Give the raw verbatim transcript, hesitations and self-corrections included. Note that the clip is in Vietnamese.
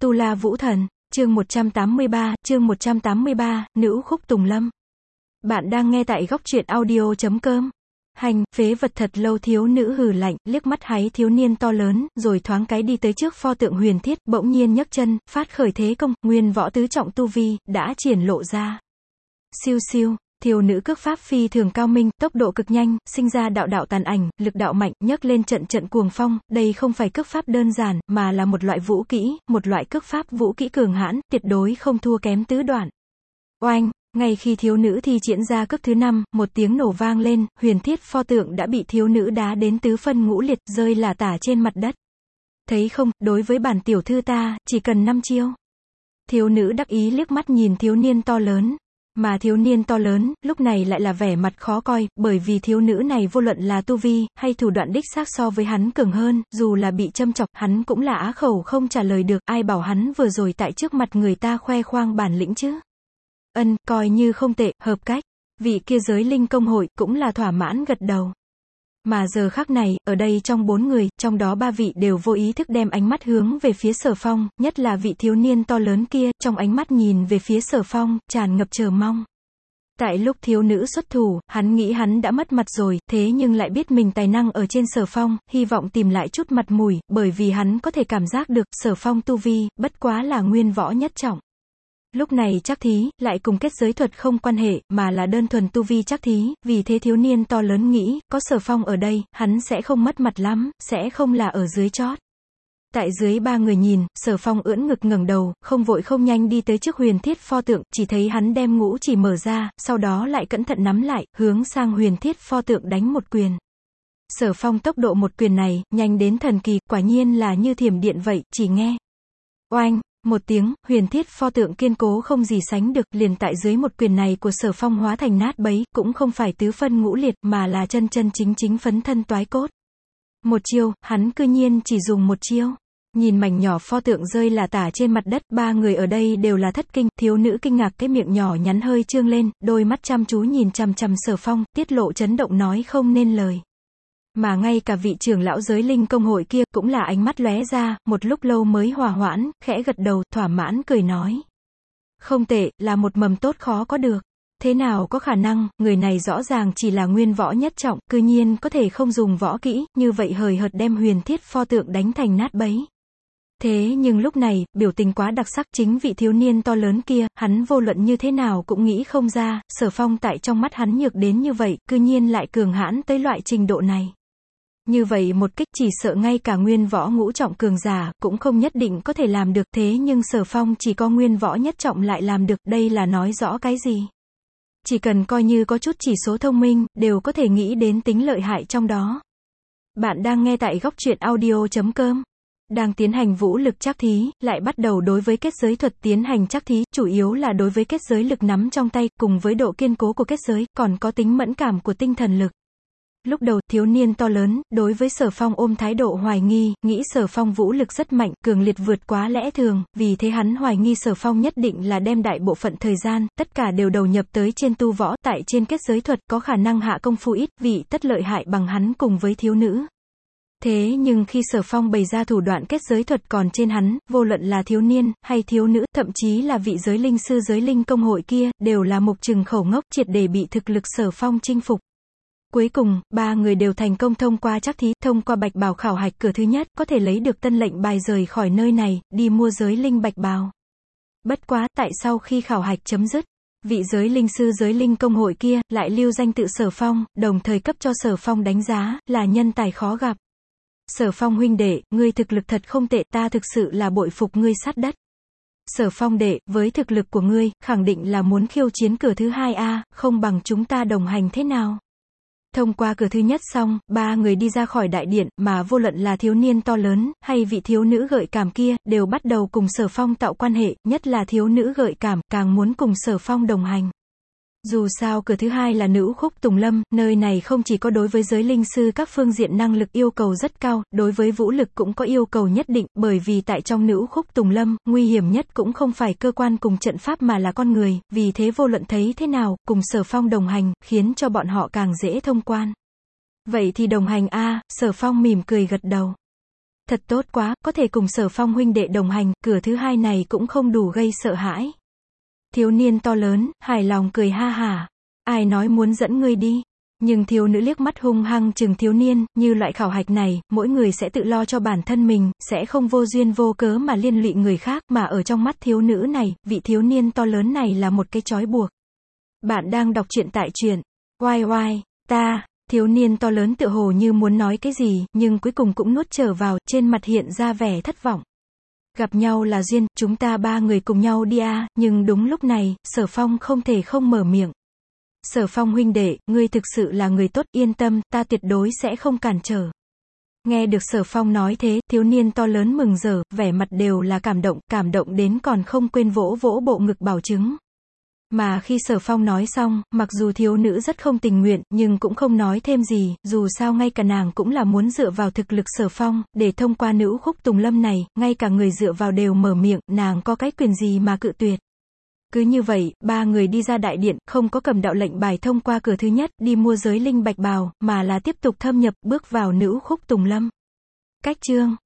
Tu La Vũ Thần, chương một trăm tám mươi ba, chương một trăm tám mươi ba, Nữ Khúc Tùng Lâm. Bạn đang nghe tại góc truyện audio chấm com. Hành, phế vật thật lâu. Thiếu nữ hừ lạnh, liếc mắt háy thiếu niên to lớn, rồi thoáng cái đi tới trước pho tượng huyền thiết, bỗng nhiên nhấc chân, phát khởi thế công, nguyên võ tứ trọng tu vi, đã triển lộ ra. Siêu siêu. Thiếu nữ cước pháp phi thường cao minh, tốc độ cực nhanh, sinh ra đạo đạo tàn ảnh, lực đạo mạnh, nhấc lên trận trận cuồng phong. Đây không phải cước pháp đơn giản, mà là một loại vũ kỹ, một loại cước pháp vũ kỹ cường hãn, tuyệt đối không thua kém tứ đoạn. Oanh, ngay khi thiếu nữ thi triển ra cước thứ năm, một tiếng nổ vang lên, huyền thiết pho tượng đã bị thiếu nữ đá đến tứ phân ngũ liệt, rơi lả tả trên mặt đất. Thấy không, đối với bản tiểu thư ta, chỉ cần năm chiêu. Thiếu nữ đắc ý liếc mắt nhìn thiếu niên to lớn. Mà thiếu niên to lớn, lúc này lại là vẻ mặt khó coi, bởi vì thiếu nữ này vô luận là tu vi, hay thủ đoạn đích xác so với hắn cường hơn, dù là bị châm chọc, hắn cũng là á khẩu không trả lời được, ai bảo hắn vừa rồi tại trước mặt người ta khoe khoang bản lĩnh chứ. Ân, coi như không tệ, hợp cách. Vị kia giới linh công hội, cũng là thỏa mãn gật đầu. Mà giờ khắc này, ở đây trong bốn người, trong đó ba vị đều vô ý thức đem ánh mắt hướng về phía Sở Phong, nhất là vị thiếu niên to lớn kia, trong ánh mắt nhìn về phía Sở Phong, tràn ngập chờ mong. Tại lúc thiếu nữ xuất thủ, hắn nghĩ hắn đã mất mặt rồi, thế nhưng lại biết mình tài năng ở trên Sở Phong, hy vọng tìm lại chút mặt mũi, bởi vì hắn có thể cảm giác được, Sở Phong tu vi, bất quá là nguyên võ nhất trọng. Lúc này chắc thí, lại cùng kết giới thuật không quan hệ, mà là đơn thuần tu vi chắc thí, vì thế thiếu niên to lớn nghĩ, có Sở Phong ở đây, hắn sẽ không mất mặt lắm, sẽ không là ở dưới chót. Tại dưới ba người nhìn, Sở Phong ưỡn ngực ngẩng đầu, không vội không nhanh đi tới trước huyền thiết pho tượng, chỉ thấy hắn đem ngũ chỉ mở ra, sau đó lại cẩn thận nắm lại, hướng sang huyền thiết pho tượng đánh một quyền. Sở Phong tốc độ một quyền này, nhanh đến thần kỳ, quả nhiên là như thiểm điện vậy, chỉ nghe. Oanh! Một tiếng, huyền thiết pho tượng kiên cố không gì sánh được, liền tại dưới một quyền này của Sở Phong hóa thành nát bấy, cũng không phải tứ phân ngũ liệt, mà là chân chân chính chính phấn thân toái cốt. Một chiêu, hắn cư nhiên chỉ dùng một chiêu. Nhìn mảnh nhỏ pho tượng rơi lả tả trên mặt đất, ba người ở đây đều là thất kinh, thiếu nữ kinh ngạc cái miệng nhỏ nhắn hơi trương lên, đôi mắt chăm chú nhìn chằm chằm Sở Phong, tiết lộ chấn động nói không nên lời. Mà ngay cả vị trưởng lão giới linh công hội kia, cũng là ánh mắt lóe ra, một lúc lâu mới hòa hoãn, khẽ gật đầu, thỏa mãn cười nói. Không tệ, là một mầm tốt khó có được. Thế nào có khả năng, người này rõ ràng chỉ là nguyên võ nhất trọng, cư nhiên có thể không dùng võ kỹ, như vậy hời hợt đem huyền thiết pho tượng đánh thành nát bấy. Thế nhưng lúc này, biểu tình quá đặc sắc, chính vị thiếu niên to lớn kia, hắn vô luận như thế nào cũng nghĩ không ra, Sở Phong tại trong mắt hắn nhược đến như vậy, cư nhiên lại cường hãn tới loại trình độ này. Như vậy một kích chỉ sợ ngay cả nguyên võ ngũ trọng cường giả, cũng không nhất định có thể làm được, thế nhưng Sở Phong chỉ có nguyên võ nhất trọng lại làm được, đây là nói rõ cái gì? Chỉ cần coi như có chút chỉ số thông minh, đều có thể nghĩ đến tính lợi hại trong đó. Bạn đang nghe tại góc truyện audio chấm com. Đang tiến hành vũ lực trắc thí, lại bắt đầu đối với kết giới thuật tiến hành trắc thí, chủ yếu là đối với kết giới lực nắm trong tay, cùng với độ kiên cố của kết giới, còn có tính mẫn cảm của tinh thần lực. Lúc đầu, thiếu niên to lớn, đối với Sở Phong ôm thái độ hoài nghi, nghĩ Sở Phong vũ lực rất mạnh, cường liệt vượt quá lẽ thường, vì thế hắn hoài nghi Sở Phong nhất định là đem đại bộ phận thời gian, tất cả đều đầu nhập tới trên tu võ, tại trên kết giới thuật, có khả năng hạ công phu ít, vị tất lợi hại bằng hắn cùng với thiếu nữ. Thế nhưng khi Sở Phong bày ra thủ đoạn kết giới thuật còn trên hắn, vô luận là thiếu niên, hay thiếu nữ, thậm chí là vị giới linh sư giới linh công hội kia, đều là mục trừng khẩu ngốc, triệt để bị thực lực Sở Phong chinh phục. Cuối cùng, ba người đều thành công thông qua trắc thí, thông qua bạch bào khảo hạch cửa thứ nhất, có thể lấy được tân lệnh bài rời khỏi nơi này, đi mua giới linh bạch bào. Bất quá, tại sau khi khảo hạch chấm dứt, vị giới linh sư giới linh công hội kia, lại lưu danh tự Sở Phong, đồng thời cấp cho Sở Phong đánh giá, là nhân tài khó gặp. Sở Phong huynh đệ, ngươi thực lực thật không tệ, ta thực sự là bội phục ngươi sát đất. Sở Phong đệ, với thực lực của ngươi, khẳng định là muốn khiêu chiến cửa thứ hai a, không bằng chúng ta đồng hành thế nào? Thông qua cửa thứ nhất xong, ba người đi ra khỏi đại điện, mà vô luận là thiếu niên to lớn, hay vị thiếu nữ gợi cảm kia, đều bắt đầu cùng Sở Phong tạo quan hệ, nhất là thiếu nữ gợi cảm, càng muốn cùng Sở Phong đồng hành. Dù sao cửa thứ hai là Nữ Khúc Tùng Lâm, nơi này không chỉ có đối với giới linh sư các phương diện năng lực yêu cầu rất cao, đối với vũ lực cũng có yêu cầu nhất định, bởi vì tại trong Nữ Khúc Tùng Lâm, nguy hiểm nhất cũng không phải cơ quan cùng trận pháp mà là con người, vì thế vô luận thấy thế nào, cùng Sở Phong đồng hành, khiến cho bọn họ càng dễ thông quan. Vậy thì đồng hành a, Sở Phong mỉm cười gật đầu. Thật tốt quá, có thể cùng Sở Phong huynh đệ đồng hành, cửa thứ hai này cũng không đủ gây sợ hãi. Thiếu niên to lớn, hài lòng cười ha hả. Ai nói muốn dẫn ngươi đi? Nhưng thiếu nữ liếc mắt hung hăng chừng thiếu niên, như loại khảo hạch này, mỗi người sẽ tự lo cho bản thân mình, sẽ không vô duyên vô cớ mà liên lụy người khác, mà ở trong mắt thiếu nữ này, vị thiếu niên to lớn này là một cái trói buộc. Bạn đang đọc truyện tại truyện oai oai, ta, thiếu niên to lớn tựa hồ như muốn nói cái gì, nhưng cuối cùng cũng nuốt trở vào, trên mặt hiện ra vẻ thất vọng. Gặp nhau là duyên, chúng ta ba người cùng nhau đi à, nhưng đúng lúc này, Sở Phong không thể không mở miệng. Sở Phong huynh đệ, ngươi thực sự là người tốt, yên tâm, ta tuyệt đối sẽ không cản trở. Nghe được Sở Phong nói thế, thiếu niên to lớn mừng rỡ, vẻ mặt đều là cảm động, cảm động đến còn không quên vỗ vỗ bộ ngực bảo chứng. Mà khi Sở Phong nói xong, mặc dù thiếu nữ rất không tình nguyện, nhưng cũng không nói thêm gì, dù sao ngay cả nàng cũng là muốn dựa vào thực lực Sở Phong, để thông qua nữ khúc Tùng Lâm này, ngay cả người dựa vào đều mở miệng, nàng có cái quyền gì mà cự tuyệt. Cứ như vậy, ba người đi ra đại điện, không có cầm đạo lệnh bài thông qua cửa thứ nhất, đi mua giới linh bạch bào, mà là tiếp tục thâm nhập, bước vào nữ khúc Tùng Lâm. Cách chương